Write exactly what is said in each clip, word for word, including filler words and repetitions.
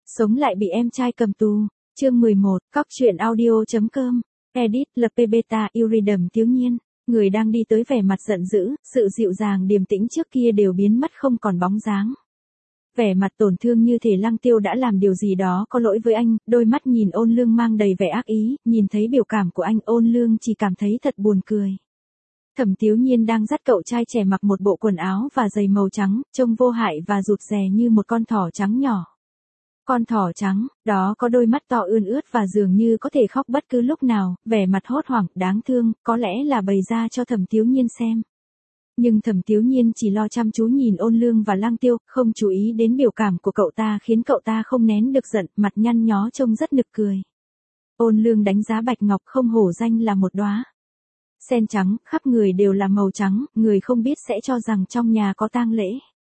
sống lại bị em trai cầm tù. Chương mười một, cóc truyện audio.com. Edit, lờ pê beta, Iridum Tiếu Nhiên. Người đang đi tới vẻ mặt giận dữ, sự dịu dàng điềm tĩnh trước kia đều biến mất không còn bóng dáng. Vẻ mặt tổn thương như thể Lăng Tiêu đã làm điều gì đó có lỗi với anh, đôi mắt nhìn Ôn Lương mang đầy vẻ ác ý, nhìn thấy biểu cảm của anh Ôn Lương chỉ cảm thấy thật buồn cười. Thẩm Tiếu Nhiên đang dắt cậu trai trẻ mặc một bộ quần áo và giày màu trắng, trông vô hại và rụt rè như một con thỏ trắng nhỏ. Con thỏ trắng, đó có đôi mắt to ươn ướt và dường như có thể khóc bất cứ lúc nào, vẻ mặt hốt hoảng, đáng thương, có lẽ là bày ra cho Thẩm Tiếu Nhiên xem. Nhưng Thẩm Tiếu Nhiên chỉ lo chăm chú nhìn Ôn Lương và Lăng Tiêu, không chú ý đến biểu cảm của cậu ta khiến cậu ta không nén được giận, mặt nhăn nhó trông rất nực cười. Ôn Lương đánh giá Bạch Ngọc không hổ danh là một đóa sen trắng, khắp người đều là màu trắng, người không biết sẽ cho rằng trong nhà có tang lễ.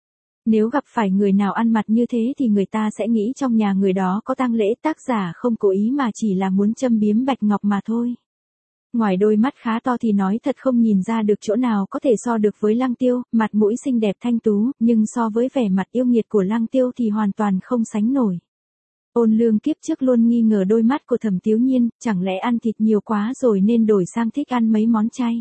Nếu gặp phải người nào ăn mặc như thế thì người ta sẽ nghĩ trong nhà người đó có tang lễ, tác giả không cố ý mà chỉ là muốn châm biếm Bạch Ngọc mà thôi. Ngoài đôi mắt khá to thì nói thật không nhìn ra được chỗ nào có thể so được với Lăng Tiêu, mặt mũi xinh đẹp thanh tú, nhưng so với vẻ mặt yêu nghiệt của Lăng Tiêu thì hoàn toàn không sánh nổi. Ôn Lương kiếp trước luôn nghi ngờ đôi mắt của Thẩm Tiếu Nhiên, chẳng lẽ ăn thịt nhiều quá rồi nên đổi sang thích ăn mấy món chay.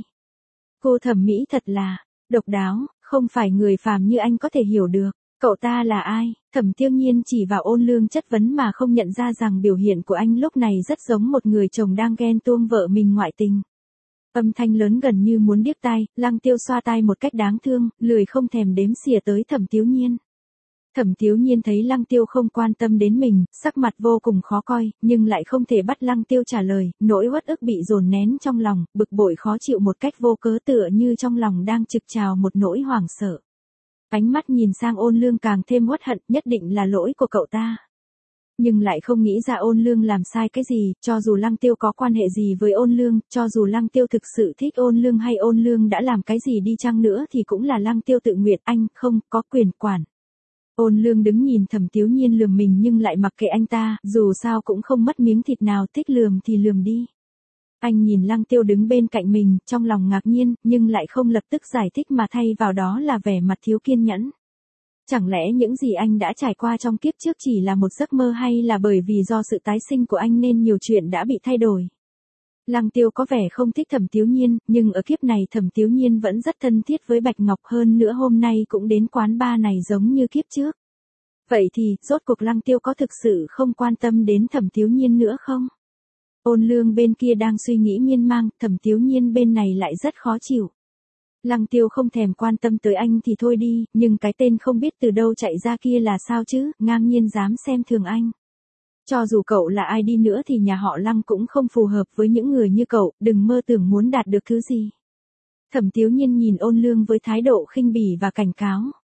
Cô thẩm mỹ thật là độc đáo, không phải người phàm như anh có thể hiểu được. Cậu ta là ai? Thẩm Tiếu Nhiên chỉ vào Ôn Lương chất vấn mà không nhận ra rằng biểu hiện của anh lúc này rất giống một người chồng đang ghen tuông vợ mình ngoại tình. Âm thanh lớn gần như muốn điếc tai, Lăng Tiêu xoa tai một cách đáng thương, lười không thèm đếm xỉa tới Thẩm Tiếu Nhiên. Thẩm Tiếu Nhiên thấy Lăng Tiêu không quan tâm đến mình, sắc mặt vô cùng khó coi, nhưng lại không thể bắt Lăng Tiêu trả lời, nỗi uất ức bị dồn nén trong lòng, bực bội khó chịu một cách vô cớ tựa như trong lòng đang trực trào một nỗi hoảng sợ. Ánh mắt nhìn sang Ôn Lương càng thêm uất hận, nhất định là lỗi của cậu ta. Nhưng lại không nghĩ ra Ôn Lương làm sai cái gì, cho dù Lăng Tiêu có quan hệ gì với Ôn Lương, cho dù Lăng Tiêu thực sự thích Ôn Lương hay Ôn Lương đã làm cái gì đi chăng nữa thì cũng là Lăng Tiêu tự nguyện, anh không có quyền quản. Ôn Lương đứng nhìn Thẩm Tiếu Nhiên lườm mình nhưng lại mặc kệ anh ta, dù sao cũng không mất miếng thịt nào, thích lườm thì lườm đi. Anh nhìn Lăng Tiêu đứng bên cạnh mình, trong lòng ngạc nhiên, nhưng lại không lập tức giải thích mà thay vào đó là vẻ mặt thiếu kiên nhẫn. Chẳng lẽ những gì anh đã trải qua trong kiếp trước chỉ là một giấc mơ hay là bởi vì do sự tái sinh của anh nên nhiều chuyện đã bị thay đổi? Lăng Tiêu có vẻ không thích Thẩm Tiếu Nhiên, nhưng ở kiếp này Thẩm Tiếu Nhiên vẫn rất thân thiết với Bạch Ngọc, hơn nữa hôm nay cũng đến quán bar này giống như kiếp trước. Vậy thì, rốt cuộc Lăng Tiêu có thực sự không quan tâm đến Thẩm Tiếu Nhiên nữa không? Ôn Lương bên kia đang suy nghĩ miên man, Thẩm Tiếu Nhiên bên này lại rất khó chịu. Lăng Tiêu không thèm quan tâm tới anh thì thôi đi, nhưng cái tên không biết từ đâu chạy ra kia là sao chứ, ngang nhiên dám xem thường anh. Cho dù cậu là ai đi nữa thì nhà họ Lăng cũng không phù hợp với những người như cậu, đừng mơ tưởng muốn đạt được thứ gì. Thẩm Tiếu Nhiên nhìn Ôn Lương với thái độ khinh bỉ và cảnh cáo.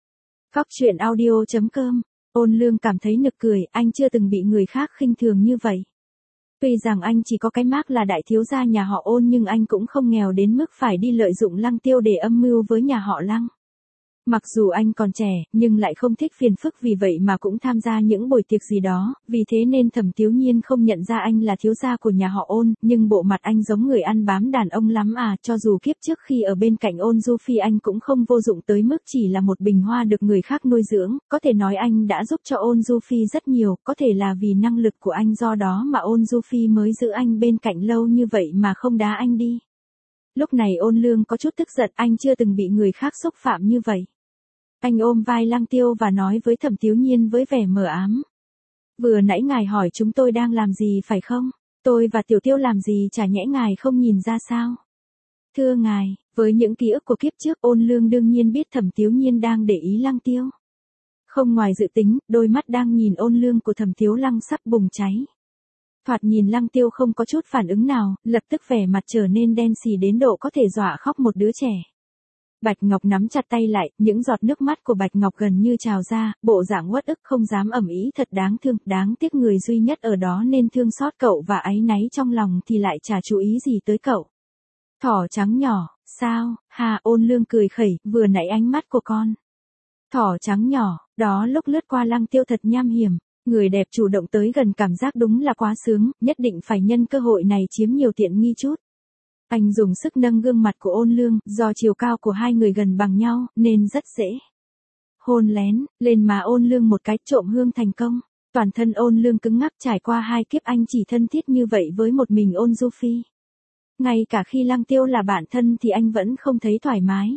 Cóc truyện audio.com. Ôn Lương cảm thấy nực cười, anh chưa từng bị người khác khinh thường như vậy. Tuy rằng anh chỉ có cái mác là đại thiếu gia nhà họ Ôn nhưng anh cũng không nghèo đến mức phải đi lợi dụng Lăng Tiêu để âm mưu với nhà họ Lăng. Mặc dù anh còn trẻ, nhưng lại không thích phiền phức, vì vậy mà cũng tham gia những buổi tiệc gì đó, vì thế nên Thẩm Tiếu Nhiên không nhận ra anh là thiếu gia của nhà họ Ôn, nhưng bộ mặt anh giống người ăn bám đàn ông lắm à, cho dù kiếp trước khi ở bên cạnh Ôn Du Phi anh cũng không vô dụng tới mức chỉ là một bình hoa được người khác nuôi dưỡng, có thể nói anh đã giúp cho Ôn Du Phi rất nhiều, có thể là vì năng lực của anh do đó mà Ôn Du Phi mới giữ anh bên cạnh lâu như vậy mà không đá anh đi. Lúc này Ôn Lương có chút tức giận, anh chưa từng bị người khác xúc phạm như vậy. Anh ôm vai Lăng Tiêu và nói với Thẩm Tiếu Nhiên với vẻ mờ ám. Vừa nãy ngài hỏi chúng tôi đang làm gì phải không? Tôi và Tiểu Tiêu làm gì chả nhẽ ngài không nhìn ra sao? Thưa ngài, với những ký ức của kiếp trước Ôn Lương đương nhiên biết Thẩm Tiếu Nhiên đang để ý Lăng Tiêu. Không ngoài dự tính, đôi mắt đang nhìn Ôn Lương của Thẩm Tiếu Lăng sắp bùng cháy. Thoạt nhìn Lăng Tiêu không có chút phản ứng nào, lập tức vẻ mặt trở nên đen xì đến độ có thể dọa khóc một đứa trẻ. Bạch Ngọc nắm chặt tay lại, những giọt nước mắt của Bạch Ngọc gần như trào ra, bộ dạng uất ức không dám ầm ĩ, thật đáng thương, đáng tiếc người duy nhất ở đó nên thương xót cậu và áy náy trong lòng thì lại chả chú ý gì tới cậu. Thỏ trắng nhỏ, sao, hà, Ôn Lương cười khẩy, vừa nãy ánh mắt của con. Thỏ trắng nhỏ, đó lúc lướt qua Lăng Tiêu thật nham hiểm, người đẹp chủ động tới gần cảm giác đúng là quá sướng, nhất định phải nhân cơ hội này chiếm nhiều tiện nghi chút. Anh dùng sức nâng gương mặt của Ôn Lương, do chiều cao của hai người gần bằng nhau, nên rất dễ. Hôn lén, lên má Ôn Lương một cái, trộm hương thành công. Toàn thân Ôn Lương cứng ngắc, trải qua hai kiếp anh chỉ thân thiết như vậy với một mình Ôn Du Phi. Ngay cả khi Lăng Tiêu là bạn thân thì anh vẫn không thấy thoải mái.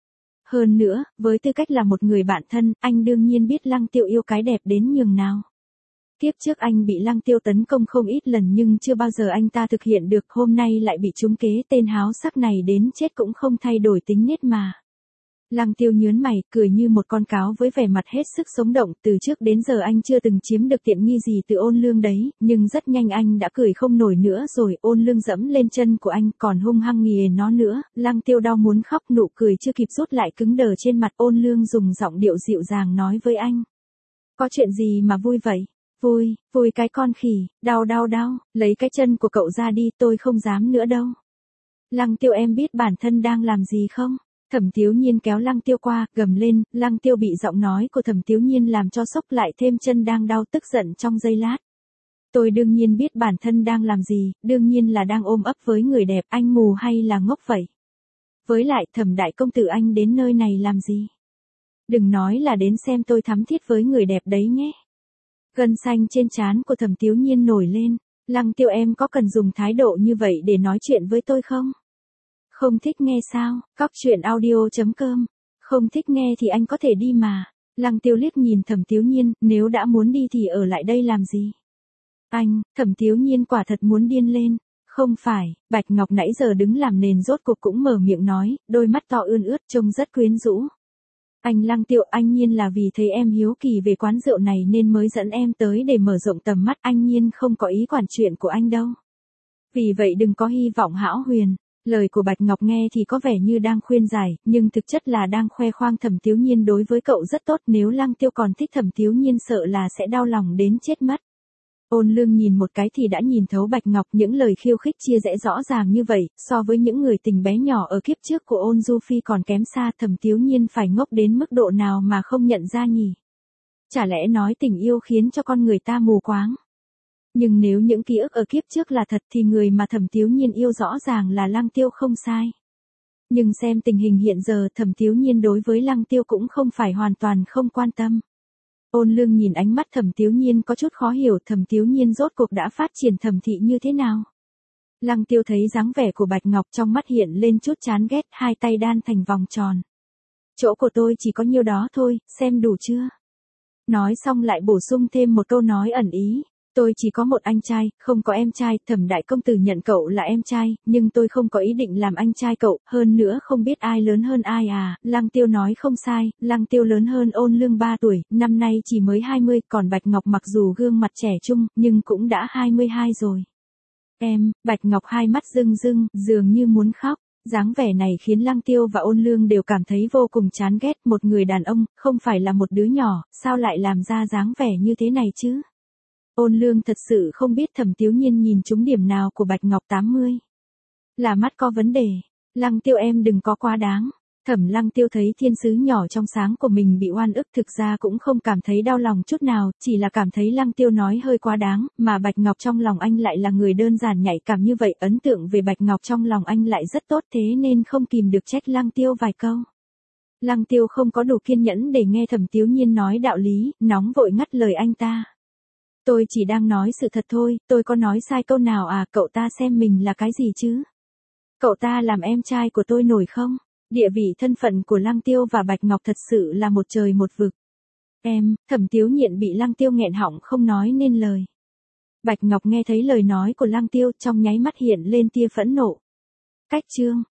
Hơn nữa, với tư cách là một người bạn thân, anh đương nhiên biết Lăng Tiêu yêu cái đẹp đến nhường nào. Kiếp trước anh bị Lăng Tiêu tấn công không ít lần nhưng chưa bao giờ anh ta thực hiện được, hôm nay lại bị trúng kế, tên háo sắc này đến chết cũng không thay đổi tính nết mà. Lăng Tiêu nhớn mày, cười như một con cáo với vẻ mặt hết sức sống động, từ trước đến giờ anh chưa từng chiếm được tiện nghi gì từ Ôn Lương đấy, nhưng rất nhanh anh đã cười không nổi nữa rồi, Ôn Lương dẫm lên chân của anh, còn hung hăng nghìa nó nữa, Lăng Tiêu đau muốn khóc, nụ cười chưa kịp rút lại cứng đờ trên mặt. Ôn Lương dùng giọng điệu dịu dàng nói với anh. Có chuyện gì mà vui vậy? Vui, vui cái con khỉ, đau đau đau, lấy cái chân của cậu ra đi, tôi không dám nữa đâu. Lăng Tiêu, em biết bản thân đang làm gì không? Thẩm Tiếu Nhiên kéo Lăng Tiêu qua, gầm lên. Lăng Tiêu bị giọng nói của Thẩm Tiếu Nhiên làm cho sốc lại thêm, chân đang đau, tức giận trong giây lát. Tôi đương nhiên biết bản thân đang làm gì, đương nhiên là đang ôm ấp với người đẹp, anh mù hay là ngốc vậy? Với lại Thẩm đại công tử, anh đến nơi này làm gì? Đừng nói là đến xem tôi thắm thiết với người đẹp đấy nhé. Gân xanh trên trán của Thẩm Tiếu Nhiên nổi lên. Lăng Tiêu, em có cần dùng thái độ như vậy để nói chuyện với tôi không? Không thích nghe sao? Cóc truyện audio chấm com. Không thích nghe thì anh có thể đi mà. Lăng Tiêu liếc nhìn Thẩm Tiếu Nhiên, nếu đã muốn đi thì ở lại đây làm gì? Anh, Thẩm Tiếu Nhiên quả thật muốn điên lên. Không phải, Bạch Ngọc nãy giờ đứng làm nền rốt cuộc cũng mở miệng nói, đôi mắt to ươn ướt trông rất quyến rũ. Anh Lăng Tiêu, anh Nhiên là vì thấy em hiếu kỳ về quán rượu này nên mới dẫn em tới để mở rộng tầm mắt, anh Nhiên không có ý quản chuyện của anh đâu. Vì vậy đừng có hy vọng hão huyền. Lời của Bạch Ngọc nghe thì có vẻ như đang khuyên giải, nhưng thực chất là đang khoe khoang Thẩm Tiếu Nhiên đối với cậu rất tốt, nếu Lăng Tiêu còn thích Thẩm Tiếu Nhiên sợ là sẽ đau lòng đến chết mất. Ôn Lương nhìn một cái thì đã nhìn thấu Bạch Ngọc, những lời khiêu khích chia rẽ rõ ràng như vậy, so với những người tình bé nhỏ ở kiếp trước của Ôn Du Phi còn kém xa. Thẩm Tiếu Nhiên phải ngốc đến mức độ nào mà không nhận ra nhỉ? Chả lẽ nói tình yêu khiến cho con người ta mù quáng? Nhưng nếu những ký ức ở kiếp trước là thật thì người mà Thẩm Tiếu Nhiên yêu rõ ràng là Lăng Tiêu không sai. Nhưng xem tình hình hiện giờ, Thẩm Tiếu Nhiên đối với Lăng Tiêu cũng không phải hoàn toàn không quan tâm. Ôn Lương nhìn ánh mắt Thẩm Tiếu Nhiên có chút khó hiểu, Thẩm Tiếu Nhiên rốt cuộc đã phát triển thẩm thị như thế nào? Lăng Tiêu thấy dáng vẻ của Bạch Ngọc trong mắt hiện lên chút chán ghét, hai tay đan thành vòng tròn. Chỗ của tôi chỉ có nhiêu đó thôi, xem đủ chưa? Nói xong lại bổ sung thêm một câu nói ẩn ý. Tôi chỉ có một anh trai, không có em trai, Thẩm đại công tử nhận cậu là em trai, nhưng tôi không có ý định làm anh trai cậu, hơn nữa không biết ai lớn hơn ai à. Lăng Tiêu nói không sai, Lăng Tiêu lớn hơn Ôn Lương ba tuổi, năm nay chỉ mới hai mươi, còn Bạch Ngọc mặc dù gương mặt trẻ trung, nhưng cũng đã hai mươi hai rồi. Em, Bạch Ngọc hai mắt rưng rưng, dường như muốn khóc. Dáng vẻ này khiến Lăng Tiêu và Ôn Lương đều cảm thấy vô cùng chán ghét, một người đàn ông, không phải là một đứa nhỏ, sao lại làm ra dáng vẻ như thế này chứ? Ôn Lương thật sự không biết Thẩm Tiếu Nhiên nhìn trúng điểm nào của Bạch Ngọc tám mươi. Là mắt có vấn đề. Lăng Tiêu, em đừng có quá đáng. Thẩm Lăng Tiêu thấy thiên sứ nhỏ trong sáng của mình bị oan ức, thực ra cũng không cảm thấy đau lòng chút nào, chỉ là cảm thấy Lăng Tiêu nói hơi quá đáng, mà Bạch Ngọc trong lòng anh lại là người đơn giản nhạy cảm như vậy, ấn tượng về Bạch Ngọc trong lòng anh lại rất tốt, thế nên không kìm được trách Lăng Tiêu vài câu. Lăng Tiêu không có đủ kiên nhẫn để nghe Thẩm Tiếu Nhiên nói đạo lý, nóng vội ngắt lời anh ta. Tôi chỉ đang nói sự thật thôi, tôi có nói sai câu nào à? Cậu ta xem mình là cái gì chứ? Cậu ta làm em trai của tôi nổi không? Địa vị thân phận của Lăng Tiêu và Bạch Ngọc thật sự là một trời một vực. Em, Thẩm Tiếu Nhiên bị Lăng Tiêu nghẹn họng không nói nên lời. Bạch Ngọc nghe thấy lời nói của Lăng Tiêu, trong nháy mắt hiện lên tia phẫn nộ. Cách chương